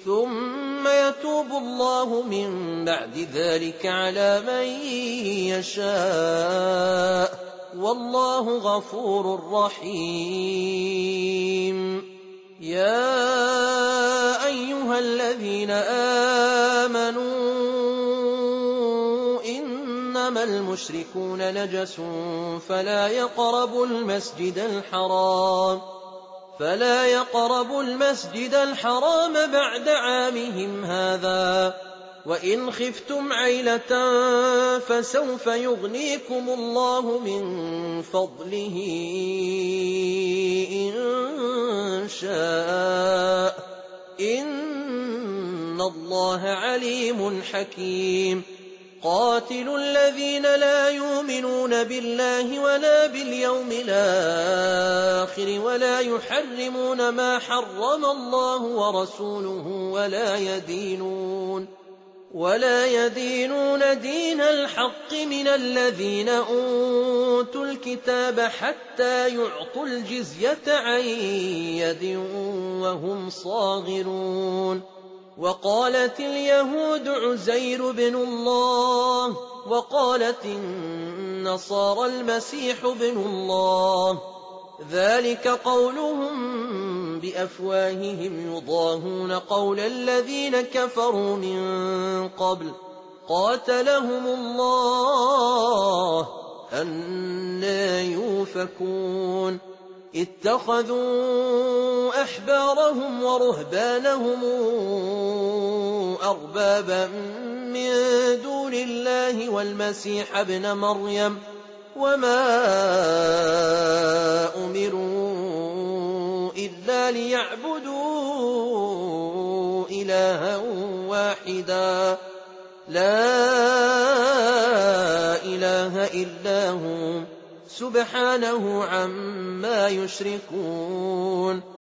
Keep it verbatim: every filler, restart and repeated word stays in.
ثم يتوب الله من بعد ذلك على من يشاء والله غفور رحيم. يا أيها الذين آمنوا إنما المشركون نجس فلا يقربوا المسجد الحرام فلا يقربوا المسجد الحرام بعد عامهم هذا وإن خفتم عيلة فسوف يغنيكم الله من فضله إن شاء إن الله عليم حكيم. قاتلوا الذين لا يؤمنون بالله ولا باليوم الآخر ولا يحرمون ما حرم الله ورسوله ولا يدينون ولا يدينون دين الحق من الذين أوتوا الكتاب حتى يعطوا الجزية عن يد وهم صاغرون. وقالت اليهود عزير بن الله وقالت النصارى المسيح بن الله ذلك قولهم بأفواههم يضاهون قول الذين كفروا من قبل قاتلهم الله أنى يؤفكون. اتخذوا أحبارهم ورهبانهم أربابا من دون الله والمسيح ابن مريم وما أمروا إلا ليعبدوا إلها واحدا لا إله إلا هو سبحانه عما يشركون.